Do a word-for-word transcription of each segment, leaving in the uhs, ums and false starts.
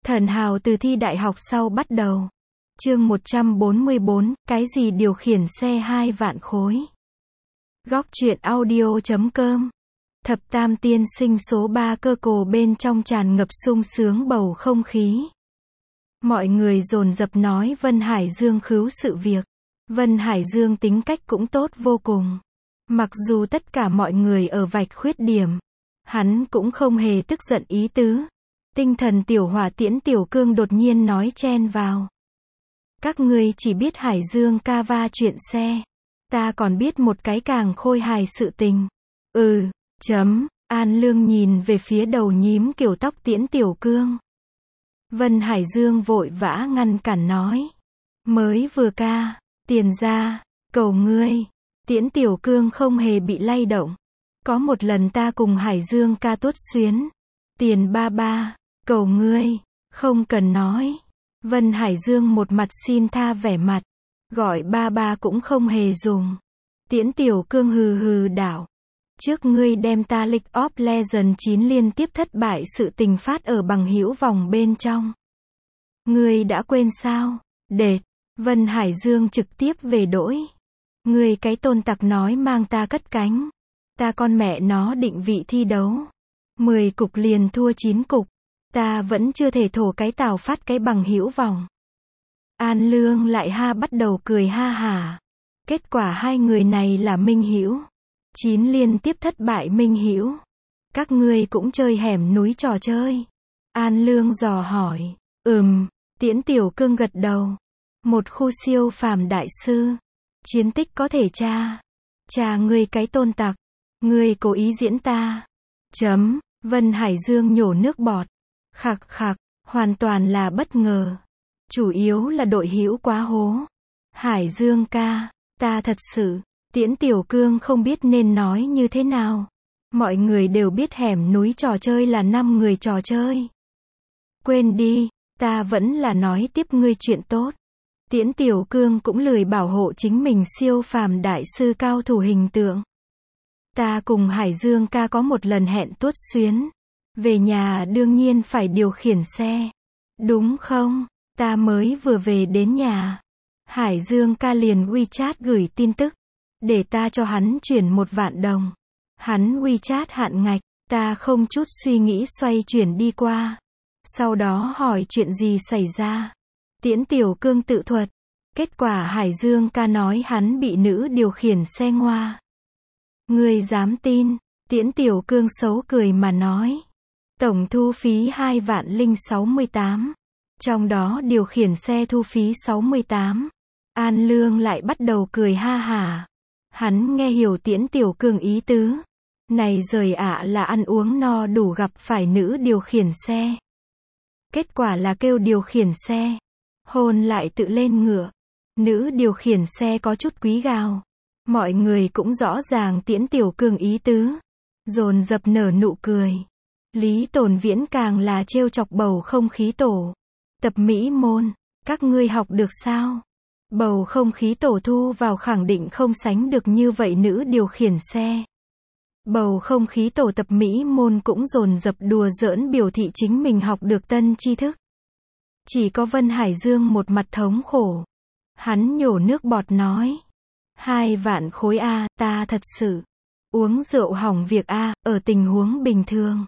Thần hào từ thi đại học sau bắt đầu. Chương một trăm bốn mươi bốn, cái gì điều khiển xe hai vạn khối. Góc truyện audio chấm com. Thập tam tiên sinh số ba cơ cổ bên trong tràn ngập sung sướng bầu không khí. Mọi người dồn dập nói Vân Hải Dương khứu sự việc. Vân Hải Dương tính cách cũng tốt vô cùng. Mặc dù tất cả mọi người ở vạch khuyết điểm, hắn cũng không hề tức giận ý tứ. Tinh thần tiểu hỏa Tiễn Tiểu Cương đột nhiên nói chen vào. Các ngươi chỉ biết Hải Dương ca va chuyện xe. Ta còn biết một cái càng khôi hài sự tình. Ừ, chấm, An Lương nhìn về phía đầu nhím kiểu tóc Tiễn Tiểu Cương. Vân Hải Dương vội vã ngăn cản nói. Mới vừa ca, tiền ra, cầu ngươi. Tiễn Tiểu Cương không hề bị lay động. Có một lần ta cùng Hải Dương ca tuốt xuyến. Tiền ba ba, cầu ngươi, không cần nói. Vân Hải Dương một mặt xin tha vẻ mặt. Gọi ba ba cũng không hề dùng. Tiễn Tiểu Cương hừ hừ đảo. Trước ngươi đem ta League of Legends chín liên tiếp thất bại sự tình phát ở bằng hữu vòng bên trong. Ngươi đã quên sao? Đệt. Vân Hải Dương trực tiếp về đỗi. Ngươi cái tôn tặc nói mang ta cất cánh. Ta con mẹ nó định vị thi đấu. mười cục liền thua chín cục. Ta vẫn chưa thể thổ cái tào phát cái bằng hữu vòng. An Lương lại ha bắt đầu cười ha hả. Kết quả hai người này là minh hữu. Chín liên tiếp thất bại minh hữu. Các ngươi cũng chơi hẻm núi trò chơi. An Lương dò hỏi. Ừm, Tiễn Tiểu Cương gật đầu. Một khu siêu phàm đại sư. Chiến tích có thể tra. Tra ngươi cái tôn tặc. Ngươi cố ý diễn ta. Chấm, Vân Hải Dương nhổ nước bọt. Khạc khạc, hoàn toàn là bất ngờ. Chủ yếu là đội hữu quá hố. Hải Dương ca, ta thật sự. Tiễn Tiểu Cương không biết nên nói như thế nào. Mọi người đều biết hẻm núi trò chơi là năm người trò chơi. Quên đi, ta vẫn là nói tiếp ngươi chuyện tốt. Tiễn Tiểu Cương cũng lười bảo hộ chính mình siêu phàm đại sư cao thủ hình tượng. Ta cùng Hải Dương ca có một lần hẹn tuốt xuyến. Về nhà đương nhiên phải điều khiển xe. Đúng không? Ta mới vừa về đến nhà. Hải Dương ca liền WeChat gửi tin tức. Để ta cho hắn chuyển một vạn đồng. Hắn WeChat hạn ngạch. Ta không chút suy nghĩ xoay chuyển đi qua. Sau đó hỏi chuyện gì xảy ra. Tiễn Tiểu Cương tự thuật. Kết quả Hải Dương ca nói hắn bị nữ điều khiển xe ngoa. Ngươi dám tin? Tiễn Tiểu Cương xấu cười mà nói. Tổng thu phí hai vạn linh sáu mươi tám. Trong đó điều khiển xe thu phí sáu mươi tám. An Lương lại bắt đầu cười ha hả. Hắn nghe hiểu Tiễn Tiểu Cương ý tứ. Này rời ạ là ăn uống no đủ gặp phải nữ điều khiển xe. Kết quả là kêu điều khiển xe. Hôn lại tự lên ngựa. Nữ điều khiển xe có chút quý gào. Mọi người cũng rõ ràng Tiễn Tiểu Cương ý tứ. Dồn dập nở nụ cười. Lý Tồn Viễn càng là trêu chọc bầu không khí tổ. Tập mỹ môn, các ngươi học được sao? Bầu không khí tổ thu vào khẳng định không sánh được như vậy nữ điều khiển xe. Bầu không khí tổ tập mỹ môn cũng dồn dập đùa giỡn biểu thị chính mình học được tân tri thức. Chỉ có Vân Hải Dương một mặt thống khổ. Hắn nhổ nước bọt nói. Hai vạn khối A, ta thật sự. Uống rượu hỏng việc A, ở tình huống bình thường.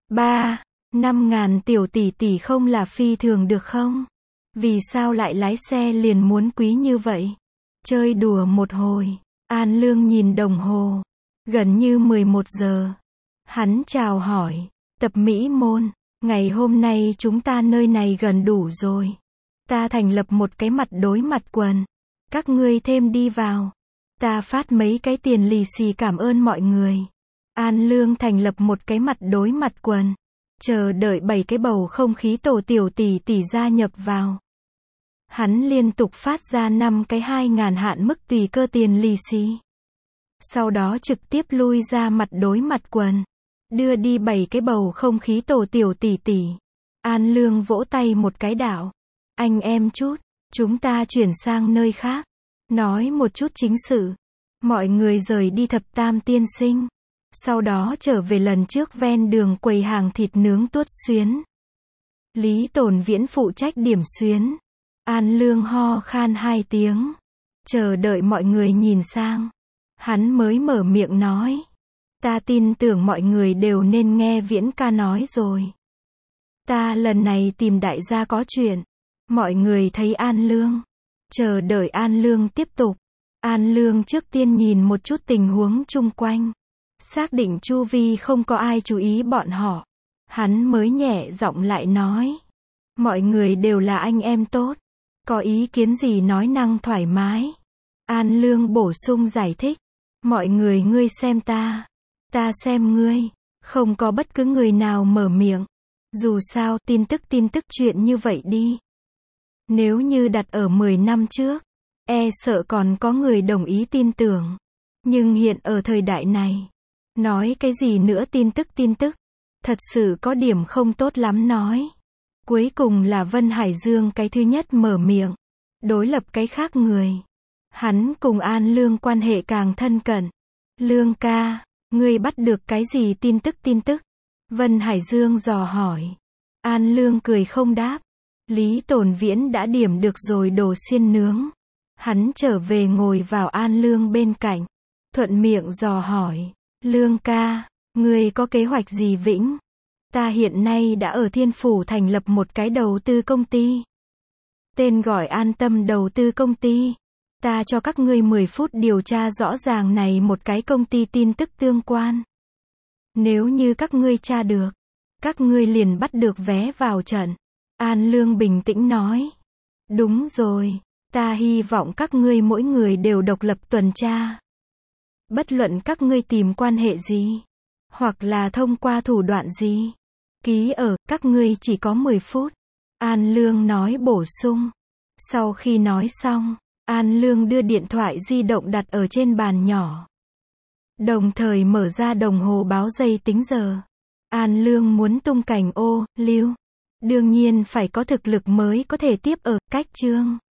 Ba, năm ngàn tiểu tỷ tỷ không là phi thường được không? Vì sao lại lái xe liền muốn quý như vậy? Chơi đùa một hồi. An Lương nhìn đồng hồ. Gần như mười một giờ. Hắn chào hỏi. Tập mỹ môn. Ngày hôm nay chúng ta nơi này gần đủ rồi. Ta thành lập một cái mặt đối mặt quần. Các ngươi thêm đi vào. Ta phát mấy cái tiền lì xì cảm ơn mọi người. An Lương thành lập một cái mặt đối mặt quần. Chờ đợi bảy cái bầu không khí tổ tiểu tỷ tỷ gia nhập vào. Hắn liên tục phát ra năm cái hai ngàn hạn mức tùy cơ tiền lì xì. Sau đó trực tiếp lui ra mặt đối mặt quần. Đưa đi bảy cái bầu không khí tổ tiểu tỷ tỷ. An Lương vỗ tay một cái đảo. Anh em chút, chúng ta chuyển sang nơi khác. Nói một chút chính sự. Mọi người rời đi thập tam tiên sinh. Sau đó trở về lần trước ven đường quầy hàng thịt nướng tuốt xuyến. Lý Tồn Viễn phụ trách điểm xuyến. An Lương ho khan hai tiếng. Chờ đợi mọi người nhìn sang. Hắn mới mở miệng nói. Ta tin tưởng mọi người đều nên nghe Viễn ca nói rồi. Ta lần này tìm đại gia có chuyện. Mọi người thấy An Lương. Chờ đợi An Lương tiếp tục. An Lương trước tiên nhìn một chút tình huống chung quanh. Xác định chu vi không có ai chú ý bọn họ. Hắn mới nhẹ giọng lại nói. Mọi người đều là anh em tốt. Có ý kiến gì nói năng thoải mái. An Lương bổ sung giải thích. Mọi người ngươi xem ta. Ta xem ngươi. Không có bất cứ người nào mở miệng. Dù sao, tin tức tin tức chuyện như vậy đi. Nếu như đặt ở mười năm trước, e sợ còn có người đồng ý tin tưởng. Nhưng hiện ở thời đại này, nói cái gì nữa tin tức tin tức, thật sự có điểm không tốt lắm nói. Cuối cùng là Vân Hải Dương cái thứ nhất mở miệng, đối lập cái khác người. Hắn cùng An Lương quan hệ càng thân cận. Lương ca, ngươi bắt được cái gì tin tức tin tức? Vân Hải Dương dò hỏi. An Lương cười không đáp. Lý Tồn Viễn đã điểm được rồi đồ xiên nướng. Hắn trở về ngồi vào An Lương bên cạnh. Thuận miệng dò hỏi. Lương ca, ngươi có kế hoạch gì vĩnh? Ta hiện nay đã ở Thiên Phủ thành lập một cái đầu tư công ty. Tên gọi An Tâm Đầu tư công ty. Ta cho các ngươi mười phút điều tra rõ ràng này một cái công ty tin tức tương quan. Nếu như các ngươi tra được, các ngươi liền bắt được vé vào trận. An Lương bình tĩnh nói. Đúng rồi, ta hy vọng các ngươi mỗi người đều độc lập tuần tra. Bất luận các ngươi tìm quan hệ gì, hoặc là thông qua thủ đoạn gì, ký ở, các ngươi chỉ có mười phút. An Lương nói bổ sung. Sau khi nói xong, An Lương đưa điện thoại di động đặt ở trên bàn nhỏ. Đồng thời mở ra đồng hồ báo giây tính giờ. An Lương muốn tung cảnh ô, lưu. Đương nhiên phải có thực lực mới có thể tiếp ở, cách chương.